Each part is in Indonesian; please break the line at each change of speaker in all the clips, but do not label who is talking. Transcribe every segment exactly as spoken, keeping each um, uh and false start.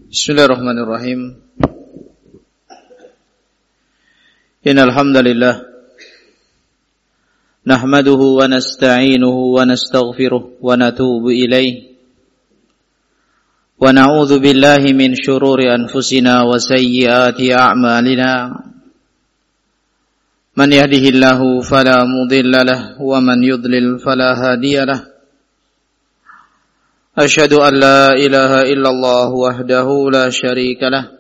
Bismillahirrahmanirrahim. Innal hamdalillah nahmaduhu wa nasta'inuhu wa nastaghfiruh wa natubu ilayh wa na'udzu billahi min shururi anfusina wa sayyiati a'malina. Man yahdihillahu fala mudilla lahu wa man yudlil fala hadiya lahu. Asyhadu an la ilaha illallah wahdahu la syarika lah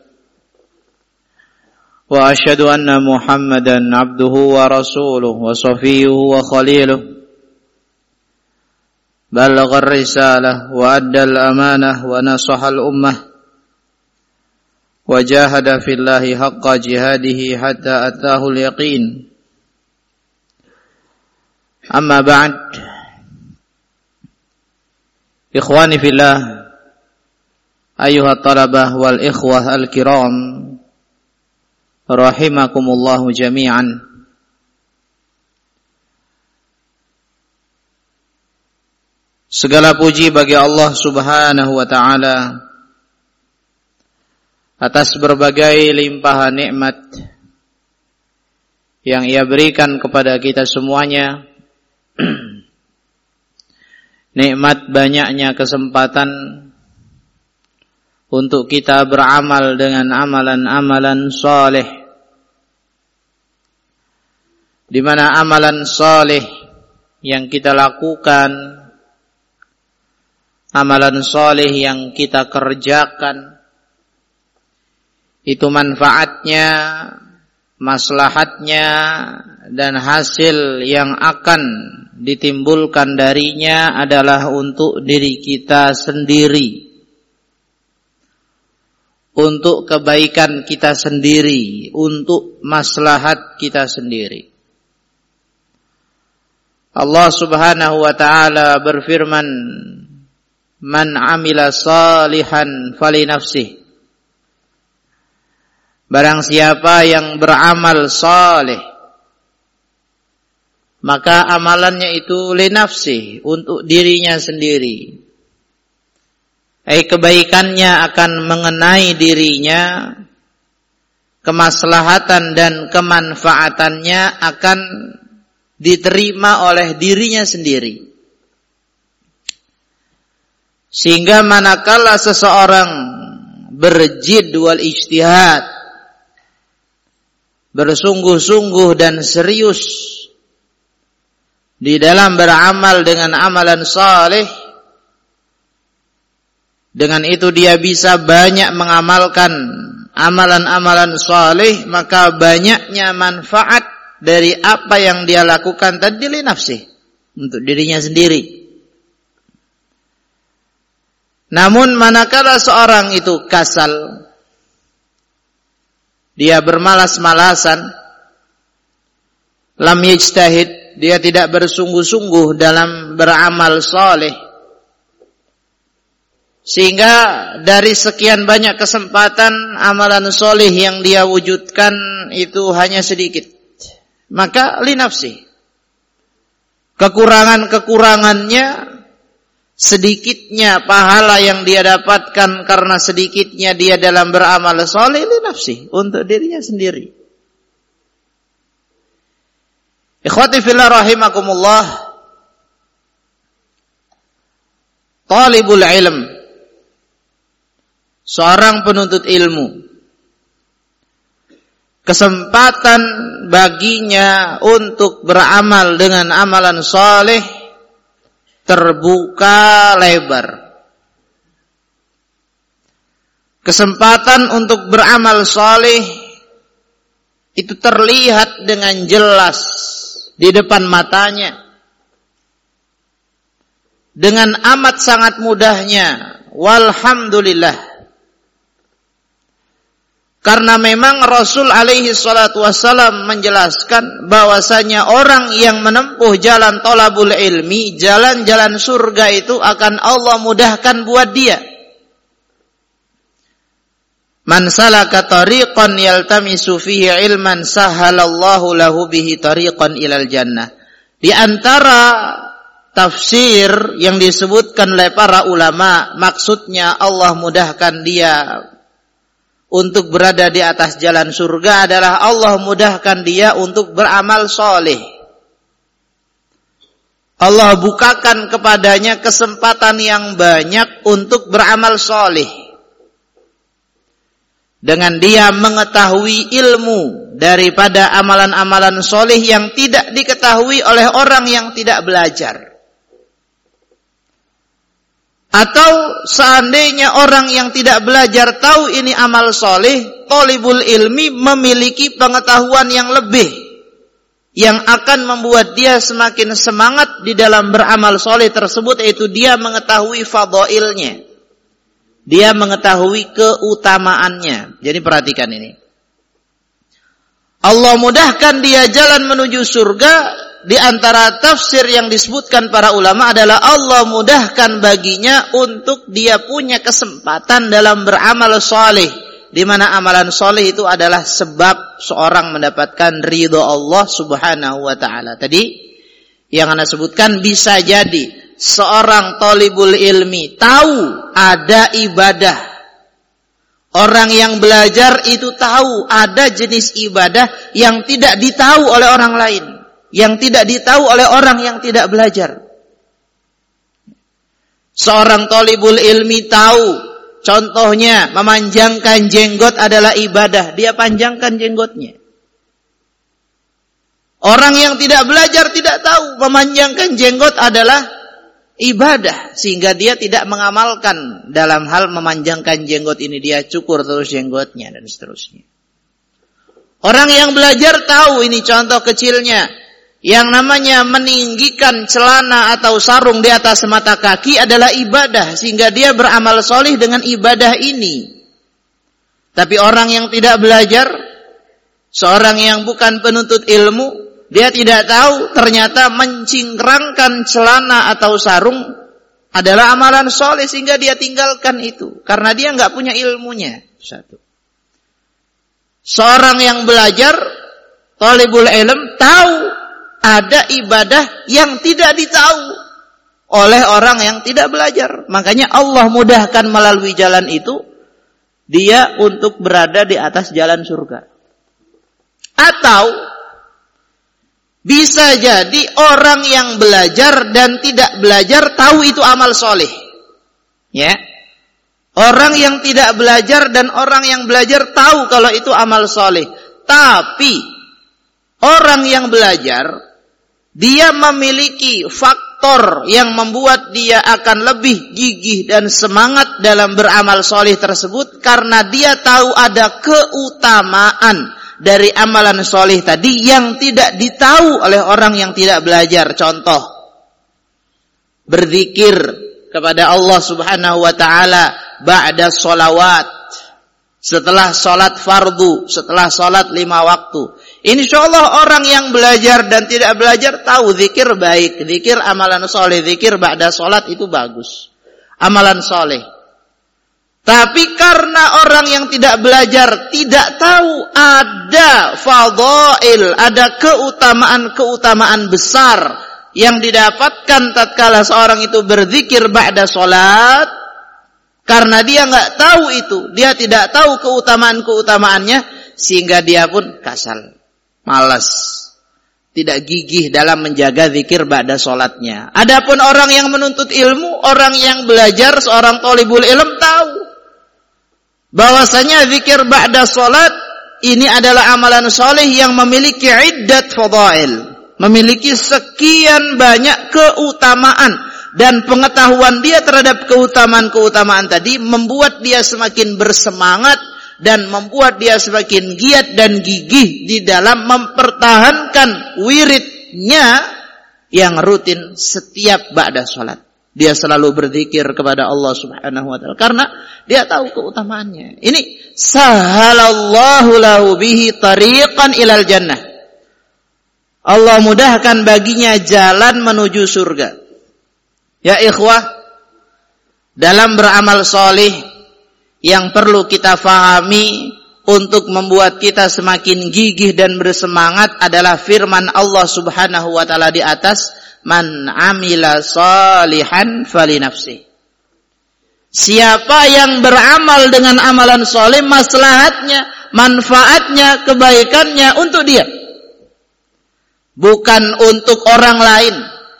wa asyhadu anna Muhammadan abduhu wa rasuluhu wa safiyuhu wa khaliluh balagha ar-risalah wa adda al-amanah wa nasaha al-ummah wa jahada fillahi haqqa jihadihi hatta ataahu al-yaqin. Amma ba'd. Ikhwani fillah, ayuhat talabah wal ikhwah al-kiram, rahimakumullahu jami'an. Segala puji bagi Allah Subhanahu wa ta'ala atas berbagai limpahan nikmat yang Ia berikan kepada kita semuanya. Nikmat banyaknya kesempatan untuk kita beramal dengan amalan-amalan saleh, di mana amalan saleh yang kita lakukan, amalan saleh yang kita kerjakan, itu manfaatnya, maslahatnya, dan hasil yang akan ditimbulkan darinya adalah untuk diri kita sendiri, untuk kebaikan kita sendiri, untuk maslahat kita sendiri. Allah Subhanahu wa ta'ala berfirman, man amila salihan fali nafsih. Barang siapa yang beramal saleh, maka amalannya itu li nafsi, untuk dirinya sendiri. Eh, kebaikannya akan mengenai dirinya, kemaslahatan dan kemanfaatannya akan diterima oleh dirinya sendiri. Sehingga manakala seseorang berjid wal ijtihad, bersungguh-sungguh dan serius di dalam beramal dengan amalan saleh, dengan itu dia bisa banyak mengamalkan amalan-amalan saleh, maka banyaknya manfaat dari apa yang dia lakukan tadi li nafsi, untuk dirinya sendiri. Namun manakala seorang itu kasal, dia bermalas-malasan, lam yajtahid, dia tidak bersungguh-sungguh dalam beramal saleh, sehingga dari sekian banyak kesempatan amalan saleh yang dia wujudkan itu hanya sedikit, maka li nafsi, kekurangan-kekurangannya, sedikitnya pahala yang dia dapatkan karena sedikitnya dia dalam beramal saleh, li nafsi, untuk dirinya sendiri. Ikhwati fillah rahimakumullah, talibul ilm, seorang penuntut ilmu, kesempatan baginya untuk beramal dengan amalan saleh terbuka lebar. Kesempatan untuk beramal saleh itu terlihat dengan jelas di depan matanya, dengan amat sangat mudahnya. Walhamdulillah, karena memang Rasul alaihi salatu wassalam menjelaskan bahwasanya orang yang menempuh jalan thalabul ilmi, jalan-jalan surga itu akan Allah mudahkan buat dia. Man salaka tariqan yaltamisu fihi ilman sahhalallahu lahu bihi tariqan ilal jannah. Di antara tafsir yang disebutkan oleh para ulama, maksudnya Allah mudahkan dia untuk berada di atas jalan surga adalah Allah mudahkan dia untuk beramal soleh. Allah bukakan kepadanya kesempatan yang banyak untuk beramal soleh. Dengan dia mengetahui ilmu daripada amalan-amalan soleh yang tidak diketahui oleh orang yang tidak belajar. Atau seandainya orang yang tidak belajar tahu ini amal soleh, thalibul ilmi memiliki pengetahuan yang lebih, yang akan membuat dia semakin semangat di dalam beramal soleh tersebut, yaitu dia mengetahui fadailnya. Dia mengetahui keutamaannya. Jadi perhatikan ini. Allah mudahkan dia jalan menuju surga. Di antara tafsir yang disebutkan para ulama adalah Allah mudahkan baginya untuk dia punya kesempatan dalam beramal soleh. Di mana amalan soleh itu adalah sebab seorang mendapatkan ridho Allah subhanahu wa ta'ala. Tadi yang Anda sebutkan, bisa jadi seorang thalibul ilmi tahu ada ibadah. Orang yang belajar itu tahu ada jenis ibadah yang tidak ditahu oleh orang lain, yang tidak ditahu oleh orang yang tidak belajar. Seorang thalibul ilmi tahu, contohnya memanjangkan jenggot adalah ibadah, dia panjangkan jenggotnya. Orang yang tidak belajar tidak tahu memanjangkan jenggot adalah ibadah, sehingga dia tidak mengamalkan dalam hal memanjangkan jenggot ini, dia cukur terus jenggotnya dan seterusnya. Orang yang belajar tahu, ini contoh kecilnya, yang namanya meninggikan celana atau sarung di atas mata kaki adalah ibadah, sehingga dia beramal soleh dengan ibadah ini. Tapi orang yang tidak belajar, seorang yang bukan penuntut ilmu, dia tidak tahu ternyata mencingkrangkan celana atau sarung adalah amalan soleh, sehingga dia tinggalkan itu karena dia nggak punya ilmunya. Satu. Seorang yang belajar, thalibul ilm, tahu ada ibadah yang tidak ditahu oleh orang yang tidak belajar. Makanya Allah mudahkan melalui jalan itu dia untuk berada di atas jalan surga. Atau bisa jadi orang yang belajar dan tidak belajar tahu itu amal soleh. Ya. Orang yang tidak belajar dan orang yang belajar tahu kalau itu amal soleh. Tapi orang yang belajar, dia memiliki faktor yang membuat dia akan lebih gigih dan semangat dalam beramal soleh tersebut, karena dia tahu ada keutamaan dari amalan soleh tadi yang tidak ditahu oleh orang yang tidak belajar. Contoh, berzikir kepada Allah subhanahu wa ta'ala ba'da sholawat, setelah sholat fardu, setelah sholat lima waktu. Insyaallah orang yang belajar dan tidak belajar tahu zikir baik, zikir amalan soleh, zikir ba'da sholat itu bagus, amalan soleh. Tapi karena orang yang tidak belajar tidak tahu ada fadail, ada keutamaan-keutamaan besar yang didapatkan tatkala seorang itu berzikir ba'da salat, karena dia enggak tahu itu, dia tidak tahu keutamaan-keutamaannya, sehingga dia pun kasal, malas, tidak gigih dalam menjaga zikir ba'da salatnya. Adapun orang yang menuntut ilmu, orang yang belajar, seorang thalibul ilm tahu bahwasanya zikir ba'da salat ini adalah amalan soleh yang memiliki iddat fadail, memiliki sekian banyak keutamaan, dan pengetahuan dia terhadap keutamaan-keutamaan tadi membuat dia semakin bersemangat dan membuat dia semakin giat dan gigih di dalam mempertahankan wiridnya yang rutin setiap ba'da salat. Dia selalu berzikir kepada Allah subhanahu wa ta'ala karena dia tahu keutamaannya. Ini sahalallahu lahu bihi tariqan ilal jannah. Allah mudahkan baginya jalan menuju surga. Ya ikhwah, dalam beramal soleh yang perlu kita fahami untuk membuat kita semakin gigih dan bersemangat adalah firman Allah subhanahu wa ta'ala di atas, man amila salihan fali nafsi. Siapa yang beramal dengan amalan soleh, maslahatnya, manfaatnya, kebaikannya untuk dia, bukan untuk orang lain.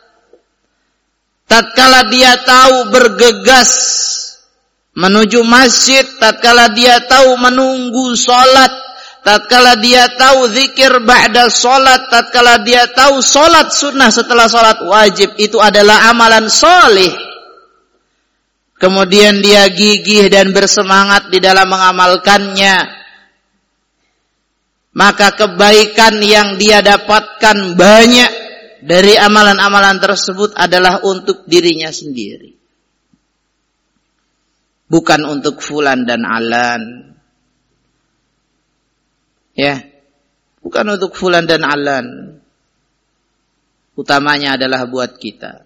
Tatkala dia tahu bergegas menuju masjid, tatkala dia tahu menunggu sholat, tatkala dia tahu zikir ba'da sholat, tatkala dia tahu sholat sunnah setelah sholat wajib, itu adalah amalan soleh. Kemudian dia gigih dan bersemangat di dalam mengamalkannya, maka kebaikan yang dia dapatkan banyak dari amalan-amalan tersebut adalah untuk dirinya sendiri, bukan untuk fulan dan alan. Ya, bukan untuk fulan dan alan. Utamanya adalah buat kita.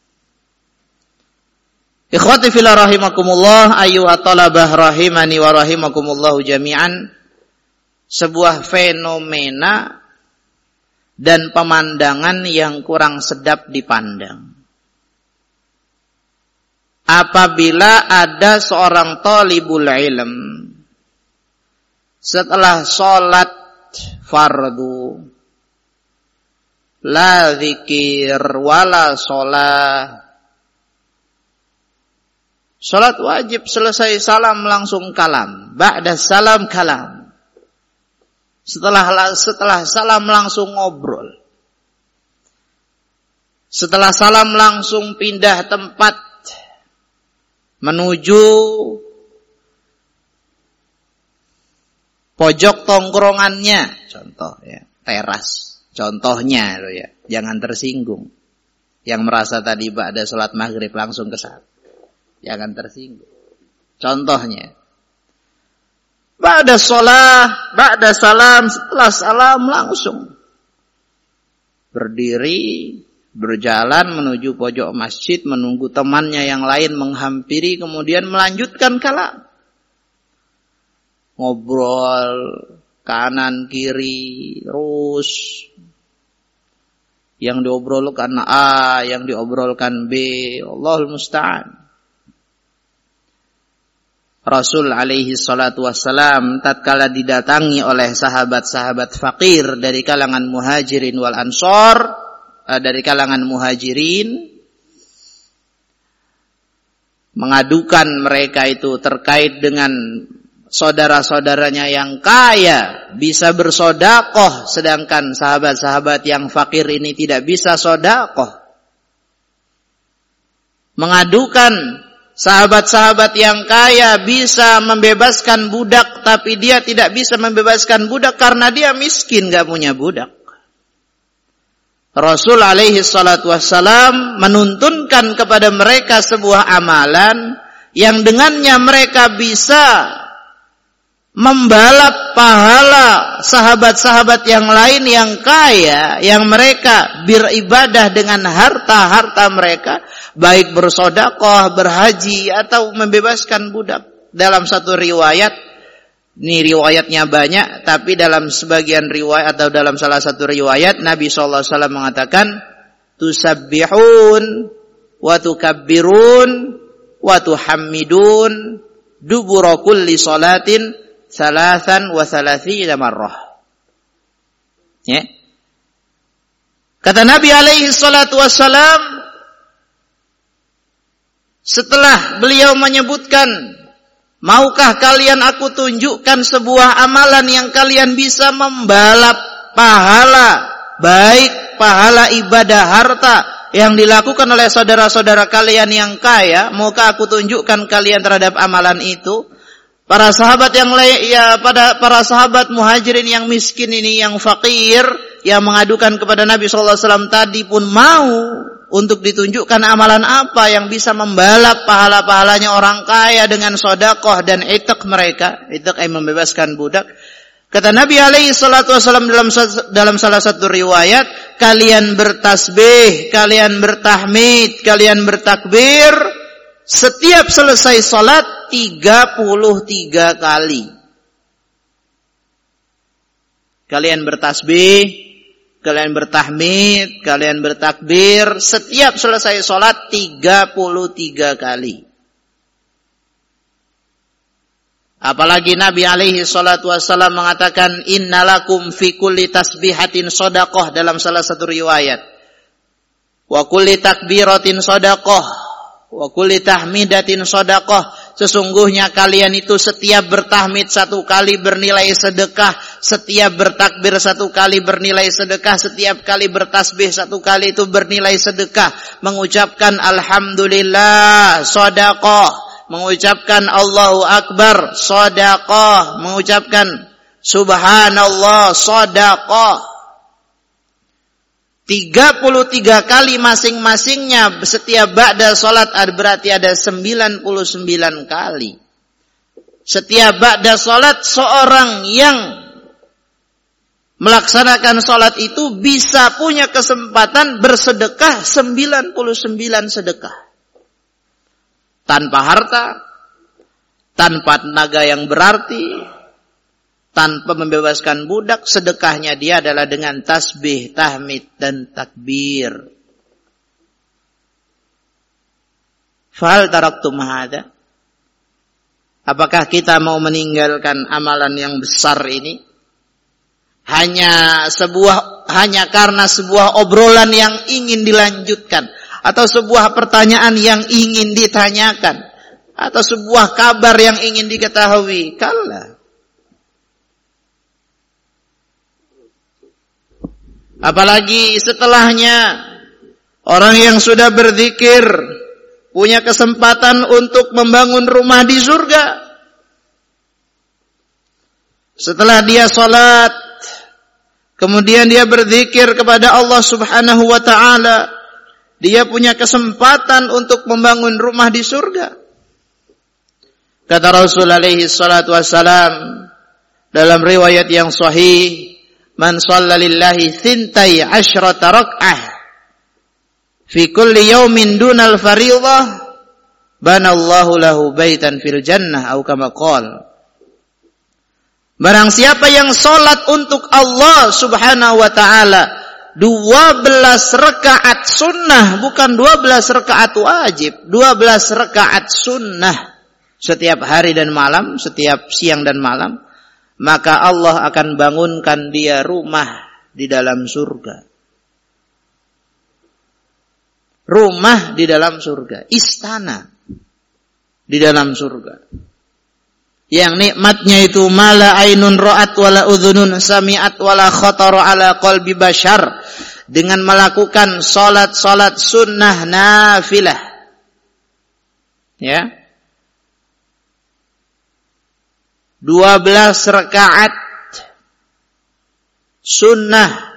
Ikhwati fillah rahimakumullah, ayyuhat talabah rahimani wa rahimakumullahu jami'an. Sebuah fenomena dan pemandangan yang kurang sedap dipandang. Apabila ada seorang talibul ilm setelah sholat fardu, la zikir wala sholat, sholat wajib selesai salam langsung kalam, ba'da salam kalam, setelah setelah salam langsung ngobrol, setelah salam langsung pindah tempat menuju pojok tongkrongannya, contoh ya, teras, contohnya loh ya, jangan tersinggung. Yang merasa tadi ba'da sholat maghrib langsung ke sana, jangan tersinggung. Contohnya, ba'da sholat, ba'da salam, setelah salam langsung berdiri, berjalan menuju pojok masjid, menunggu temannya yang lain menghampiri, kemudian melanjutkan kalam. Ngobrol kanan kiri terus, yang diobrolkan A, yang diobrolkan B, Allahul musta'an. Rasul alaihi salatu wassalam tatkala didatangi oleh sahabat-sahabat fakir dari kalangan muhajirin wal ansor, dari kalangan muhajirin, mengadukan mereka itu terkait dengan saudara-saudaranya yang kaya bisa bersodakoh, sedangkan sahabat-sahabat yang fakir ini tidak bisa sodakoh. Mengadukan sahabat-sahabat yang kaya bisa membebaskan budak, tapi dia tidak bisa membebaskan budak karena dia miskin, gak punya budak. Rasul alaihi salatu wassalam menuntunkan kepada mereka sebuah amalan yang dengannya mereka bisa membalap pahala sahabat-sahabat yang lain yang kaya, yang mereka beribadah dengan harta-harta mereka, baik bersedekah, berhaji, atau membebaskan budak. Dalam satu riwayat, ini riwayatnya banyak, tapi dalam sebagian riwayat atau dalam salah satu riwayat Nabi shallallahu alaihi wasallam mengatakan, tusabbihun wa tukabbirun wa tuhammidun dubura kulli salatin salasan wa salatsina marrah. Ya. Kata Nabi alaihi salatu wassalam, setelah beliau menyebutkan, maukah kalian aku tunjukkan sebuah amalan yang kalian bisa membalap pahala, baik pahala ibadah harta yang dilakukan oleh saudara-saudara kalian yang kaya, maukah aku tunjukkan kalian terhadap amalan itu? Para sahabat yang lain, ya pada para sahabat muhajirin yang miskin ini, yang fakir, yang mengadukan kepada Nabi shallallahu alaihi wasallam tadi pun mau untuk ditunjukkan amalan apa yang bisa membalap pahala-pahalanya orang kaya dengan sedekah dan itik mereka, itik yang membebaskan budak. Kata Nabi alaihi salatu wasallam dalam dalam salah satu riwayat, kalian bertasbih, kalian bertahmid, kalian bertakbir setiap selesai salat tiga puluh tiga kali. Kalian bertasbih, kalian bertahmid, kalian bertakbir setiap selesai salat tiga puluh tiga kali. Apalagi Nabi alaihi salatu wassalam mengatakan innalakum fi kulli tasbihatin shadaqah dalam salah satu riwayat. Wa kulli takbiratin shadaqah wa kulli tahmidatin shadaqah. Sesungguhnya kalian itu setiap bertahmid satu kali bernilai sedekah, setiap bertakbir satu kali bernilai sedekah, setiap kali bertasbih satu kali itu bernilai sedekah. Mengucapkan alhamdulillah shadaqah, mengucapkan Allahu Akbar shadaqah, mengucapkan subhanallah shadaqah. tiga puluh tiga kali masing-masingnya setiap ba'da salat berarti ada sembilan puluh sembilan kali. Setiap ba'da salat seorang yang melaksanakan salat itu bisa punya kesempatan bersedekah sembilan puluh sembilan sedekah. Tanpa harta, tanpa tenaga yang berarti, tanpa membebaskan budak, sedekahnya dia adalah dengan tasbih, tahmid, dan takbir. Fahal taraktum hadza? Apakah kita mau meninggalkan amalan yang besar ini? Hanya sebuah, hanya karena sebuah obrolan yang ingin dilanjutkan, atau sebuah pertanyaan yang ingin ditanyakan, atau sebuah kabar yang ingin diketahui? Kalla. Apalagi setelahnya orang yang sudah berzikir punya kesempatan untuk membangun rumah di surga. Setelah dia salat, kemudian dia berzikir kepada Allah Subhanahu wa taala, dia punya kesempatan untuk membangun rumah di surga. Kata Rasul alaihi salatu wassalam dalam riwayat yang sahih, man shalla lillahi thintai asyrata rak'ah fi kulli yawmin dunal fariidhah banallahu lahu baitan fil jannah atau kama qala. Barang siapa yang salat untuk Allah Subhanahu wa taala dua belas rakaat sunnah, bukan dua belas rakaat wajib, dua belas rakaat sunnah setiap hari dan malam, setiap siang dan malam, maka Allah akan bangunkan dia rumah di dalam surga. Rumah di dalam surga, istana di dalam surga. Yang nikmatnya itu mala ainun ra'at wala udhunun sami'at wala khatara ala qalbi bashar, dengan melakukan salat-salat sunnah nafilah. Ya. dua belas rakaat sunnah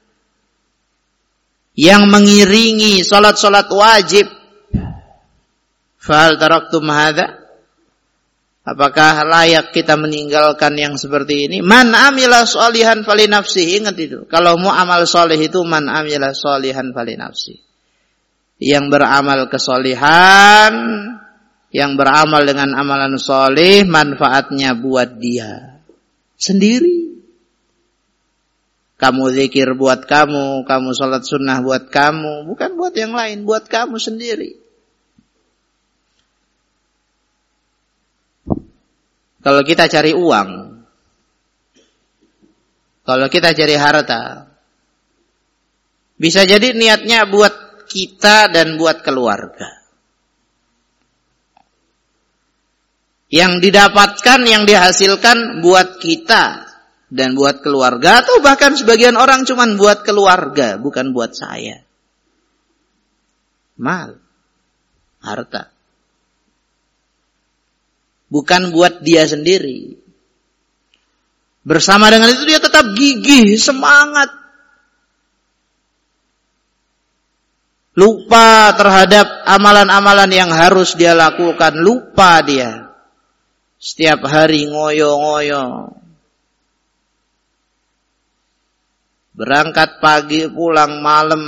yang mengiringi salat-salat wajib. Fahal taraktum hadza? Apakah layak kita meninggalkan yang seperti ini? Man amila sholihan fali nafsihi. Ingat itu. Kalau mau amal soleh itu man amila sholihan fali nafsihi. Yang beramal kesolihan, yang beramal dengan amalan soleh, manfaatnya buat dia sendiri. Kamu zikir buat kamu, kamu salat sunnah buat kamu, bukan buat yang lain, buat kamu sendiri. Kalau kita cari uang, kalau kita cari harta, bisa jadi niatnya buat kita dan buat keluarga. Yang didapatkan, yang dihasilkan buat kita dan buat keluarga, atau bahkan sebagian orang cuma buat keluarga, bukan buat saya. Mal, harta. Bukan buat dia sendiri. Bersama dengan itu dia tetap gigih, semangat. Lupa terhadap amalan-amalan yang harus dia lakukan, lupa dia. Setiap hari ngoyo-ngoyo. Berangkat pagi, pulang malam.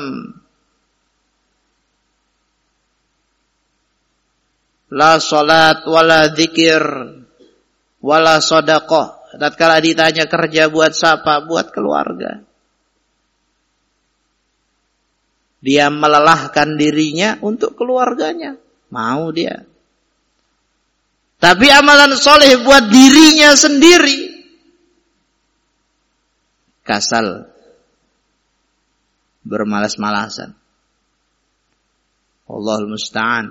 La salat, wala dzikir, wala sedekah. Tatkala ditanya kerja buat siapa? Buat keluarga. Dia melelahkan dirinya untuk keluarganya. Mau dia. Tapi amalan soleh buat dirinya sendiri, kasal, bermalas-malasan. Allahul musta'an.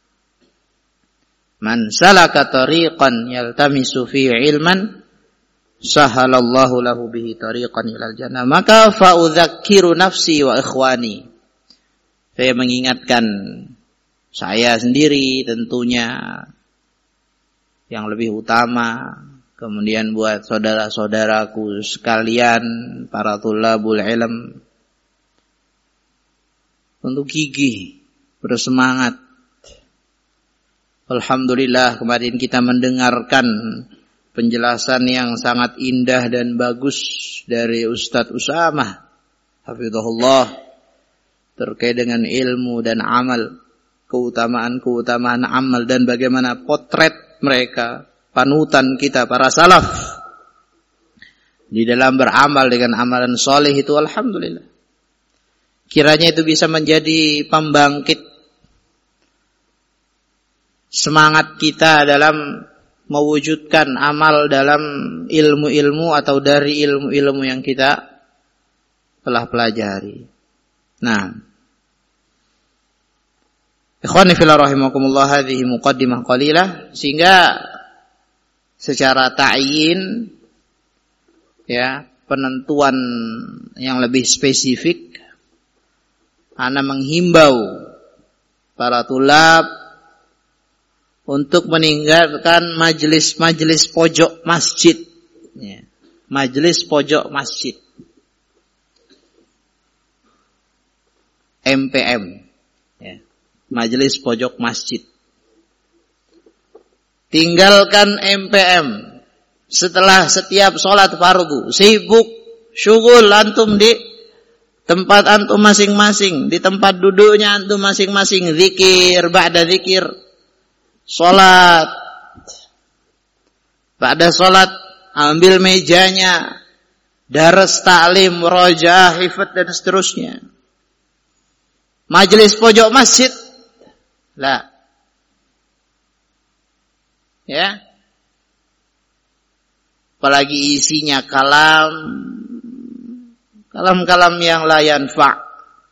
Man salaka tariqan yaltamisu fihi ilman sahalallahu lahu bihi tariqan ilal jannah. Maka fa'udzakiru nafsi wa ikhwani. Saya mengingatkan saya sendiri tentunya yang lebih utama, kemudian buat saudara-saudaraku sekalian para thulabul ilm untuk gigih, bersemangat. Alhamdulillah kemarin kita mendengarkan penjelasan yang sangat indah dan bagus dari Ustadz Usamah hafizahullah terkait dengan ilmu dan amal, keutamaan-keutamaan amal dan bagaimana potret mereka, panutan kita para salaf di dalam beramal dengan amalan soleh itu. Alhamdulillah, kiranya itu bisa menjadi pembangkit semangat kita dalam mewujudkan amal dalam ilmu-ilmu atau dari ilmu-ilmu yang kita telah pelajari. Nah, ikhwani fillah rahimakumullah, hadhihi muqaddimah qalilah, sehingga secara ta'yin ya, penentuan yang lebih spesifik, ana menghimbau para tulab untuk meninggalkan majelis-majelis pojok masjid, ya. Majelis pojok masjid, M P M, ya. Majelis pojok masjid. Tinggalkan M P M setelah setiap sholat fardu, sibuk, syughul antum di tempat antum masing-masing, di tempat duduknya antum masing-masing, zikir, ba'da zikir, sholat, ba'da sholat ambil mejanya, daras ta'lim, rojaah, hifat dan seterusnya. Majelis pojok masjid, lah, ya, apalagi isinya kalam, kalam-kalam yang la yanfa'.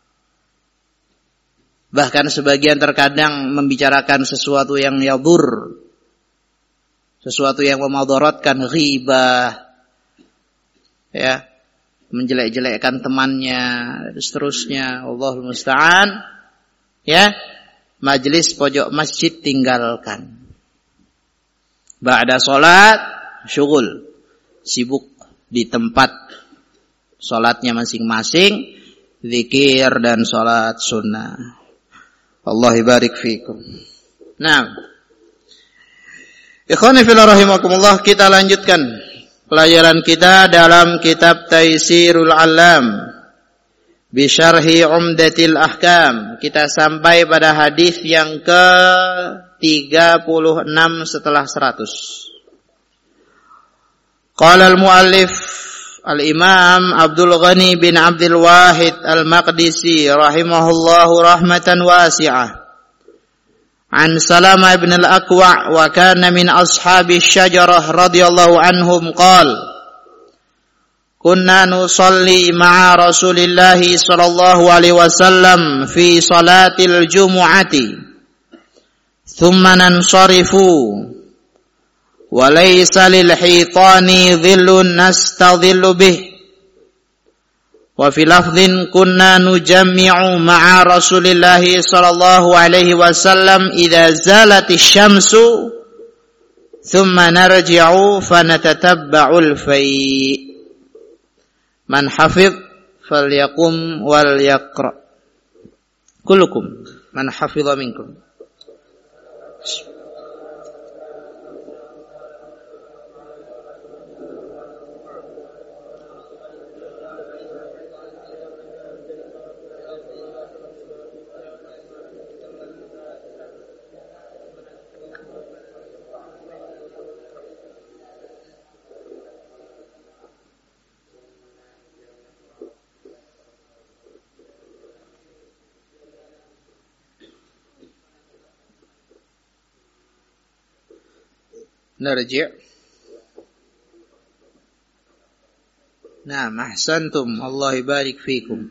Bahkan sebagian terkadang membicarakan sesuatu yang yadur, sesuatu yang memadaratkan, ghibah, ya, menjelek-jelekkan temannya, dan seterusnya. Allahul musta'an. Ya, majelis pojok masjid tinggalkan. Ba'da sholat, syughul, sibuk di tempat sholatnya masing-masing, zikir dan sholat sunnah. Allah barik fikum. Nah, ikhwani fillah rahimakumullah, kita lanjutkan pelajaran kita dalam kitab Taisirul Alam bi syarhi Umdatil Ahkam. Kita sampai pada hadis yang ke tiga puluh enam setelah seratus. Qala al-muallif Al-Imam Abdul Ghani bin Abdul Wahid Al-Maqdisi rahimahullahu rahmatan wasi'ah. An Salamah ibn al-Aqwa' wa kana min ashabi syajarah radhiyallahu anhum qala kunna nusalli ma'a Rasulillah sallallahu alaihi wasallam fi salatil jumu'ati thumma nansarifu وَلَيْسَ لِلْحِيطَانِ ظِلٌّ نَسْتَظِلُّ بِهِ وَفِي لَفْظٍ كُنَّا نُجَمِّعُ مَعَ رَسُولِ اللَّهِ صَلَى اللَّهُ عَلَيْهِ وَسَلَّمْ إِذَا زَالَتِ الشَّمْسُ ثُمَّ نَرْجِعُ فَنَتَتَبَّعُ الْفَيْءَ مَنْ حَفِظْ فَلْيَقُمْ وَلْيَقْرَأْ كُلُّكُمْ مَنْ حَفِظَ مِنْكُمْ. narji'. Nah, ahsantum, Allah barik fikum.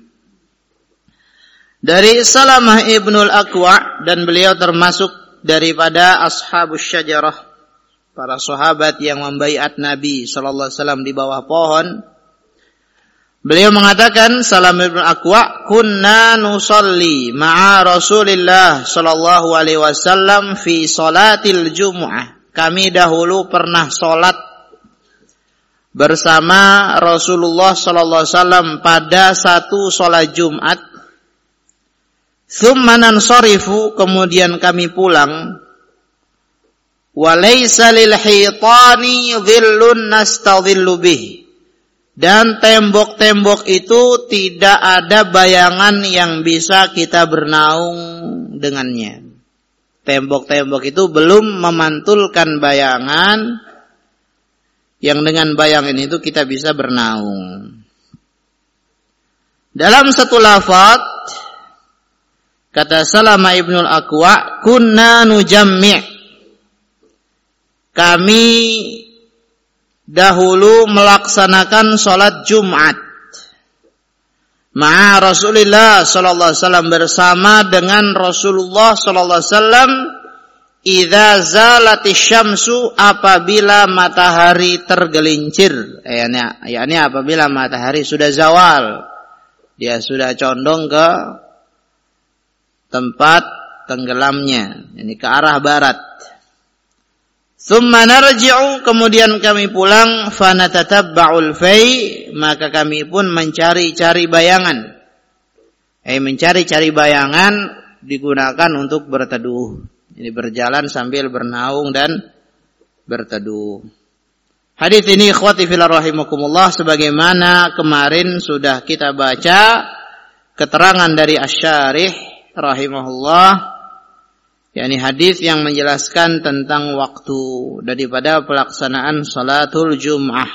Dari Salamah ibnul Aqwa, dan beliau termasuk daripada ashabus syajarah, para sahabat yang membaiat Nabi sallallahu alaihi wasallam di bawah pohon. Beliau mengatakan, Salam ibnul Aqwa, kunna nusalli ma'a Rasulillah sallallahu alaihi wasallam fi salatil jumu'ah. Kami dahulu pernah salat bersama Rasulullah sallallahu alaihi wasallam pada satu salat Jumat. Tsumma nansarifu, kemudian kami pulang. Wa laysa lil hitani dhillun nastadhillu bih. Dan tembok-tembok itu tidak ada bayangan yang bisa kita bernaung dengannya. Tembok-tembok itu belum memantulkan bayangan yang dengan bayangan itu kita bisa bernaung. Dalam satu lafaz, kata Salamah ibnul Aqwa, kunna nujammi'. Kami dahulu melaksanakan salat Jumat ma'a Rasulillah sallallahu alaihi wasallam, bersama dengan Rasulullah sallallahu alaihi wasallam, idza zalatis syamsu, apabila matahari tergelincir, yakni yakni apabila matahari sudah zawal, dia sudah condong ke tempat tenggelamnya, yakni ke arah barat. Tsumma narji'u, kemudian kami pulang, fanatatabba'ul fai', maka kami pun mencari-cari bayangan. Eh mencari-cari bayangan digunakan untuk berteduh. Ini berjalan sambil bernaung dan berteduh. Hadis ini ikhwati fillah rahimakumullah, sebagaimana kemarin sudah kita baca keterangan dari Asy-Syarih rahimahullah, yakni hadis yang menjelaskan tentang waktu daripada pelaksanaan salatul Jum'ah,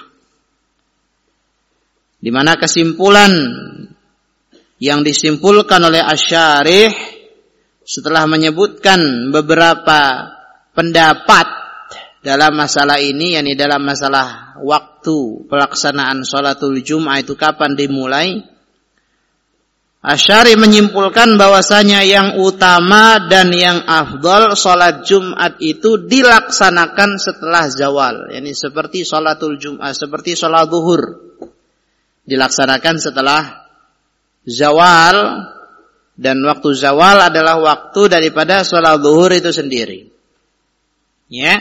di mana kesimpulan yang disimpulkan oleh Asy-Syarih setelah menyebutkan beberapa pendapat dalam masalah ini, yakni dalam masalah waktu pelaksanaan salatul Jum'ah itu kapan dimulai, Asy-Syarih menyimpulkan bahwasanya yang utama dan yang afdal salat Jumat itu dilaksanakan setelah zawal, yakni seperti salatul Jum'ah, seperti salat zuhur dilaksanakan setelah zawal, dan waktu zawal adalah waktu daripada salat zuhur itu sendiri. Ya.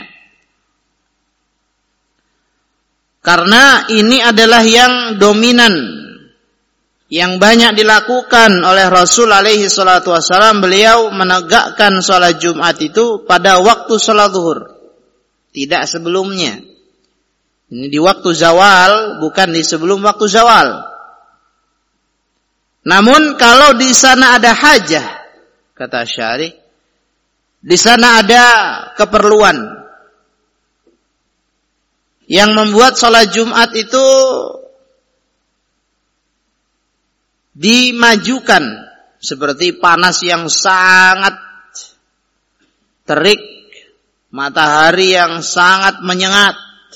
Karena ini adalah yang dominan, yang banyak dilakukan oleh Rasul alaihi salatu wassalam. Beliau menegakkan salat Jumat itu pada waktu salat zuhur, tidak sebelumnya. Ini di waktu zawal, bukan di sebelum waktu zawal. Namun kalau di sana ada hajah, kata Syarih, di sana ada keperluan yang membuat salat Jumat itu dimajukan, seperti panas yang sangat terik, matahari yang sangat menyengat,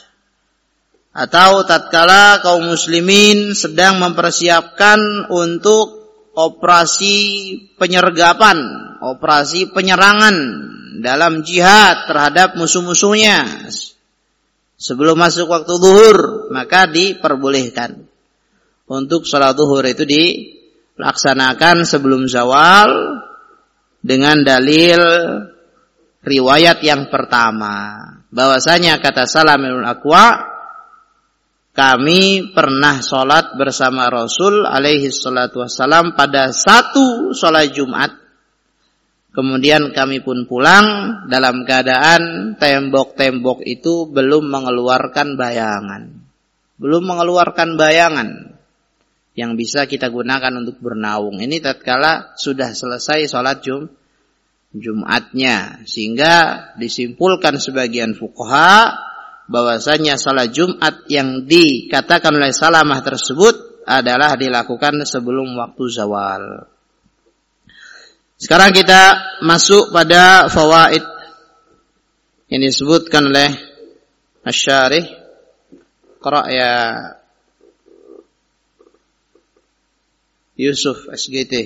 atau tatkala kaum muslimin sedang mempersiapkan untuk operasi penyergapan, operasi penyerangan dalam jihad terhadap musuh-musuhnya sebelum masuk waktu zuhur, maka diperbolehkan untuk salat zuhur itu dilaksanakan sebelum zawal dengan dalil riwayat yang pertama, bahwasanya kata Salam ibnul Aqwa, kami pernah salat bersama Rasul alaihi salatu wassalam pada satu salat Jumat, kemudian kami pun pulang dalam keadaan tembok-tembok itu belum mengeluarkan bayangan, belum mengeluarkan bayangan yang bisa kita gunakan untuk bernaung. Ini tatkala sudah selesai salat Jum Jumatnya, sehingga disimpulkan sebagian fuqaha bahwasanya salat Jumat yang dikatakan oleh Salamah tersebut adalah dilakukan sebelum waktu zawal. Sekarang kita masuk pada fawaid yang disebutkan oleh Asy-Syarih. Qara' ya Yusuf S G T.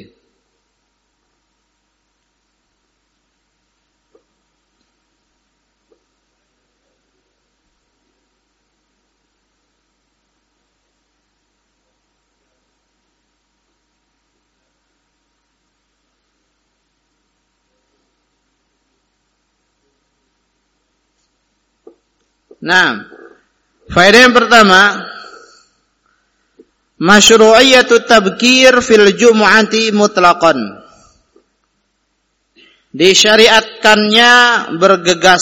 Nah, faedah yang pertama, masyru'iyyatut tabkir fil jumu'ati mutlaqan. Disyariatkannya bergegas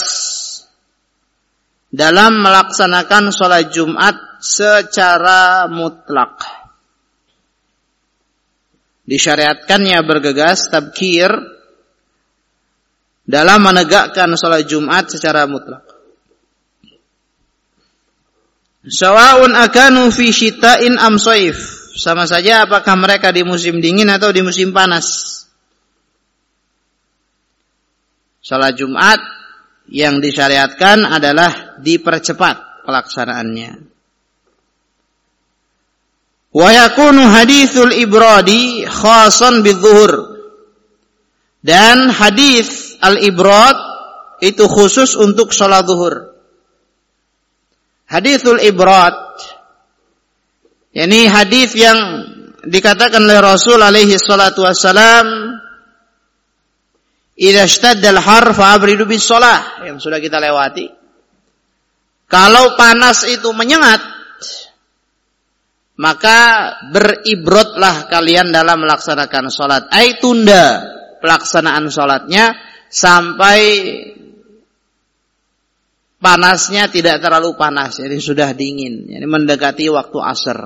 dalam melaksanakan sholat Jumat secara mutlak. Disyariatkannya bergegas tabkir dalam menegakkan sholat Jumat secara mutlak. Sawa'un akanu fi syita'in am shaif. Sama saja apakah mereka di musim dingin atau di musim panas. Salat Jumat yang disyariatkan adalah dipercepat pelaksanaannya. Wa yakunu haditsul ibradi khasan bidzuhur. Dan hadis al-ibrad itu khusus untuk salat zuhur. Haditsul ibrad, yakni hadis yang dikatakan oleh Rasul alaihi salatu wassalam, idza ishtadda al-har fa'abridu bis-shalah, yang sudah kita lewati. Kalau panas itu menyengat, maka beribrodlah kalian dalam melaksanakan salat. Ai tunda pelaksanaan salatnya sampai panasnya tidak terlalu panas, jadi sudah dingin, jadi mendekati waktu asar.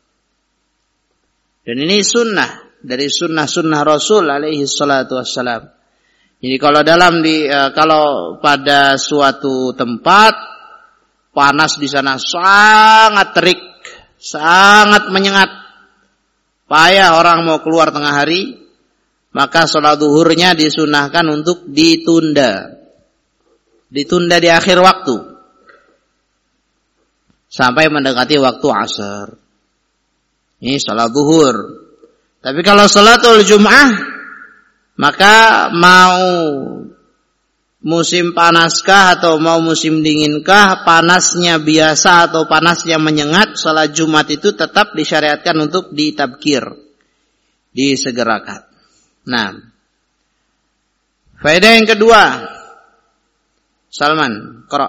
Dan ini sunnah dari sunnah-sunnah Rasul alaihi salatu wassalam. Jadi kalau dalam di uh, kalau pada suatu tempat panas di sana sangat terik, sangat menyengat, payah orang mau keluar tengah hari, maka salat zuhurnya disunnahkan untuk ditunda. Ditunda di akhir waktu sampai mendekati waktu asar. Ini salat zuhur. Tapi kalau salatul Jum'ah, maka mau musim panaskah atau mau musim dinginkah, panasnya biasa atau panasnya menyengat, salat Jumat itu tetap disyariatkan untuk ditabkir, disegerakan. Nah, faedah yang kedua, Salman, qara.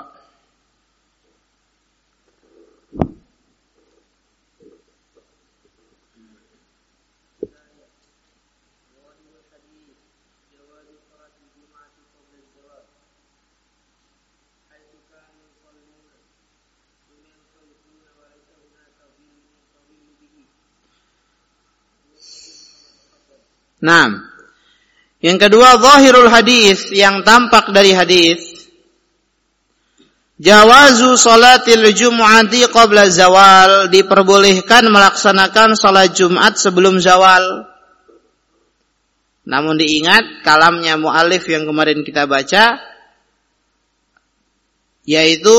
Nah, yang kedua zahirul hadis, yang tampak dari hadis, jawazu salatil jumu'ati qabla zawal, diperbolehkan melaksanakan salat Jumat sebelum zawal. Namun diingat kalamnya mu'alif yang kemarin kita baca, yaitu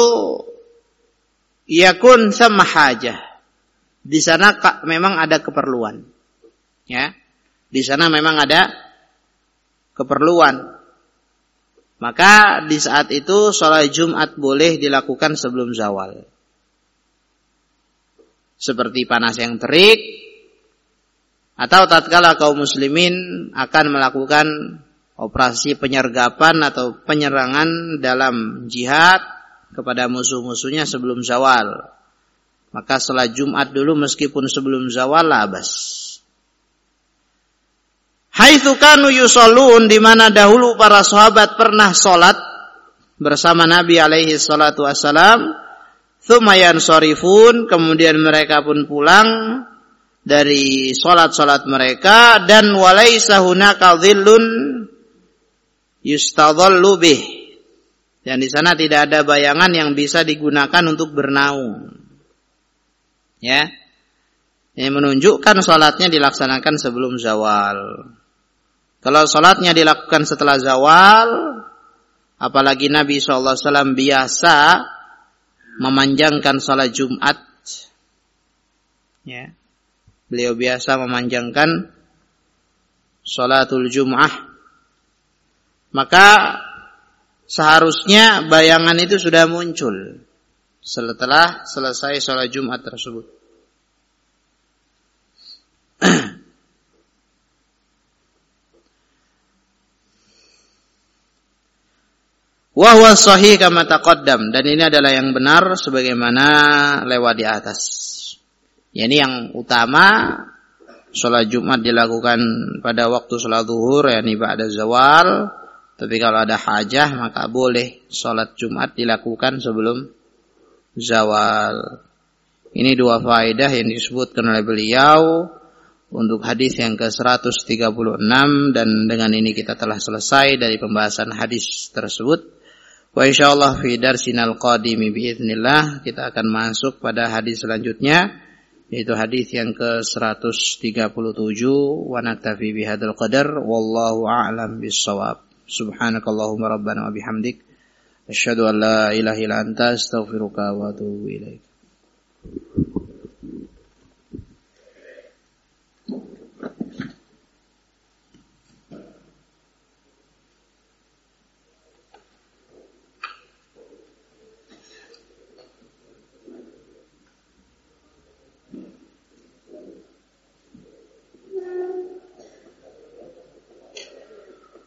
yakun sama hajah. Di sana memang ada keperluan. Ya. Di sana memang ada keperluan. Maka di saat itu sholat Jumat boleh dilakukan sebelum zawal. Seperti panas yang terik, atau tatkala kaum muslimin akan melakukan operasi penyergapan atau penyerangan dalam jihad kepada musuh-musuhnya sebelum zawal. Maka sholat Jumat dulu meskipun sebelum zawal lah bas. Haitsu kanu yusallun, di mana dahulu para sahabat pernah salat bersama Nabi alaihi salatu wassalam, tsumma yansharifun, kemudian mereka pun pulang dari salat-salat mereka, dan walaisa hunaka dhillun yustadhallu bih, dan di sana tidak ada bayangan yang bisa digunakan untuk bernaung. Ya. Ini menunjukkan salatnya dilaksanakan sebelum zawal. Kalau salatnya dilakukan setelah zawal, apalagi Nabi shallallahu alaihi wasallam biasa memanjangkan salat Jumat, ya, beliau biasa memanjangkan salatul Jum'ah, maka seharusnya bayangan itu sudah muncul setelah selesai salat Jumat tersebut. Wa huwa sahih kama taqaddam, dan ini adalah yang benar sebagaimana lewat di atas. Yani yang utama salat Jumat dilakukan pada waktu salat zuhur, yakni ba'da zawal. Tapi kalau ada hajah maka boleh salat Jumat dilakukan sebelum zawal. Ini dua faedah yang disebutkan oleh beliau untuk hadis yang ke seratus tiga puluh enam, dan dengan ini kita telah selesai dari pembahasan hadis tersebut. Wa insyaallah fi darsinal qadimi biiznillah kita akan masuk pada hadis selanjutnya, yaitu hadis yang ke seratus tiga puluh tujuh. Wa naktafi bihadzal qadar wallahu a'lam bissawab. Subhanakallahumma rabbana wa bihamdik asyhadu an la ilaha illa anta astaghfiruka wa atubu ilaik.